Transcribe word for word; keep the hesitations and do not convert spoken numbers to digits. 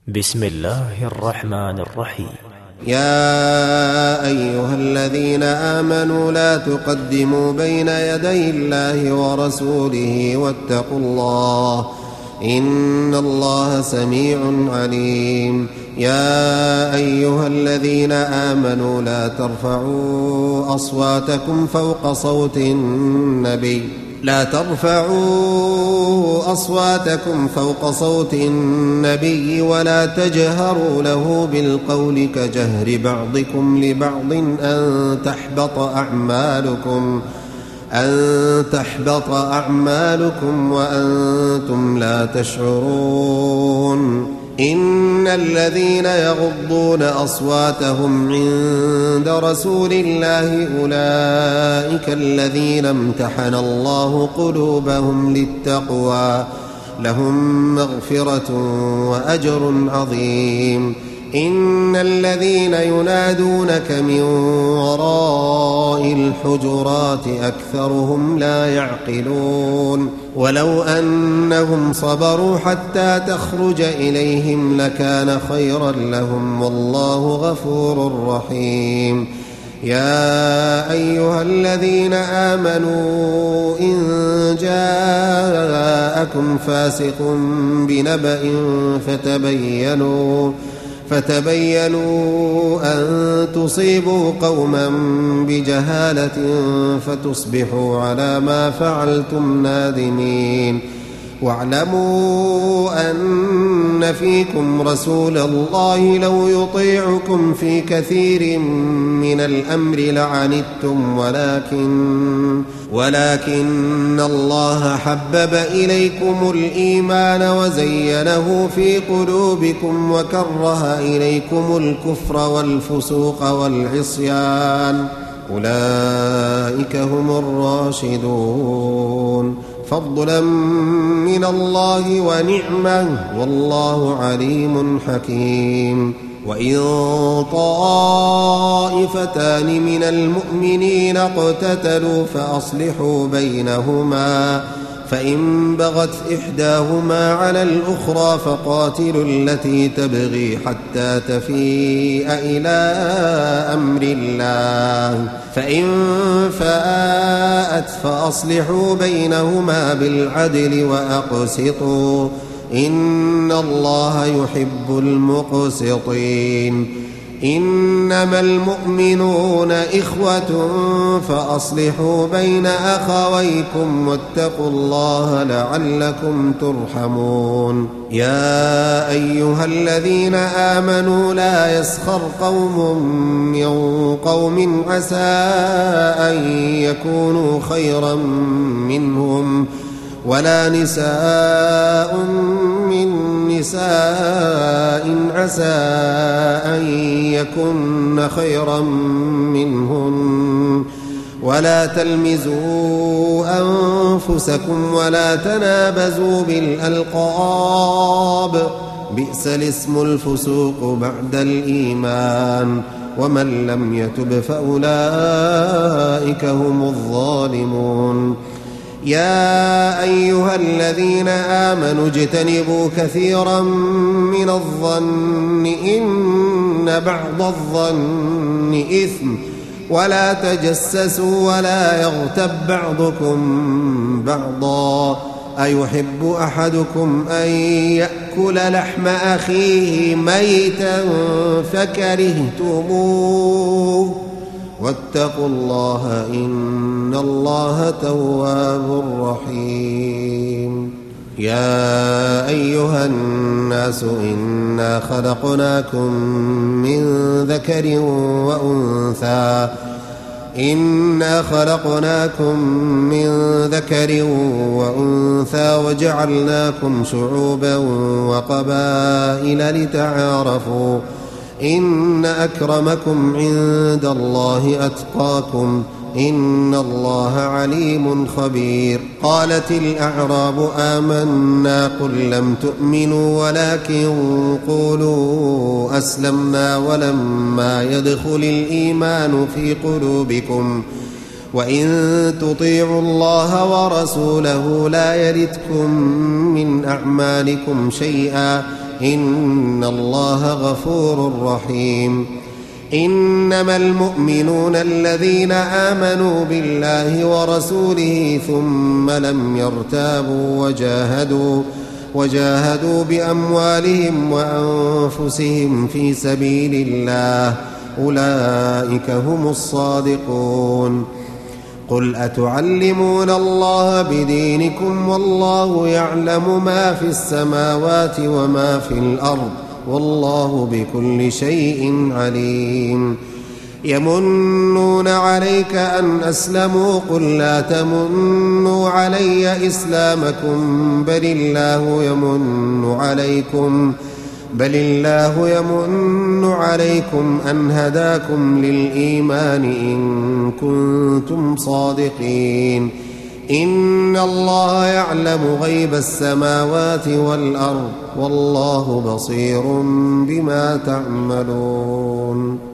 بسم الله الرحمن الرحيم. يا أيها الذين آمنوا لا تقدموا بين يدي الله ورسوله واتقوا الله إن الله سميع عليم. يا أيها الذين آمنوا لا ترفعوا أصواتكم فوق صوت النبي لا ترفعوا أصواتكم فوق صوت النبي ولا تجهروا له بالقول كجهر بعضكم لبعض أن تحبط أعمالكم أن تحبط أعمالكم وأنتم لا تشعرون. إن الذين يغضون أصواتهم عند رسول الله أولئك الذين امتحن الله قلوبهم للتقوى لهم مغفرة وأجر عظيم. إن الذين ينادونك من وراء الحجرات أكثرهم لا يعقلون. ولو أنهم صبروا حتى تخرج إليهم لكان خيرا لهم والله غفور رحيم. يا أيها الذين آمنوا إن جاءكم فاسق بنبأ فتبينوا فتبينوا أن تصيبوا قوما بجهالة فتصبحوا على ما فعلتم نادمين. واعلموا أن فيكم رسول الله لو يطيعكم في كثير من الأمر لعنتم ولكن ولكن الله حبب إليكم الإيمان وزينه في قلوبكم وكره إليكم الكفر والفسوق والعصيان أولئك هم الراشدون فضلا من الله ونعمة والله عليم حكيم. وإن طائفتان من المؤمنين اقتتلوا فأصلحوا بينهما فإن بغت إحداهما على الأخرى فقاتلوا التي تبغي حتى تفيء إلى أمر الله فإن فاءت فأصلحوا بينهما بالعدل وأقسطوا إن الله يحب المقسطين. إنما المؤمنون إخوة فأصلحوا بين أخويكم واتقوا الله لعلكم ترحمون. يا أيها الذين آمنوا لا يسخر قوم من قوم عسى أن يكونوا خيرا منهم ولا نساء من نساء عسى أن يكن خيرا منهن ولا تلمزوا أنفسكم ولا تنابزوا بالألقاب بئس الاسم الفسوق بعد الإيمان ومن لم يتب فأولئك هم الظالمون. يا أيها الذين آمنوا اجتنبوا كثيرا من الظن إن بعض الظن إثم ولا تجسسوا ولا يغتب بعضكم بعضا أيحب أحدكم أن يأكل لحم أخيه ميتا فكرهتموه واتقوا الله إن الله تواب رحيم. يا أيها الناس إنا خلقناكم من ذكر وأنثى إنا خلقناكم من ذكر وأنثى وجعلناكم شعوبا وقبائل لتعارفوا إن أكرمكم عند الله أتقاكم إن الله عليم خبير. قالت الأعراب آمنا قل لم تؤمنوا ولكن قولوا أسلمنا ولما يدخل الإيمان في قلوبكم وإن تطيعوا الله ورسوله لا يلتكم من أعمالكم شيئا إن الله غفور رحيم. إنما المؤمنون الذين آمنوا بالله ورسوله ثم لم يرتابوا وجاهدوا وجاهدوا بأموالهم وأنفسهم في سبيل الله أولئك هم الصادقون. قل أتعلمون الله بدينكم والله يعلم ما في السماوات وما في الأرض والله بكل شيء عليم. يمنون عليك أن أسلموا قل لا تمنوا علي إسلامكم بل الله يمن عليكم بل الله يمن عليكم أن هداكم للإيمان إن كنتم صادقين. إن الله يعلم غيب السماوات والأرض والله بصير بما تعملون.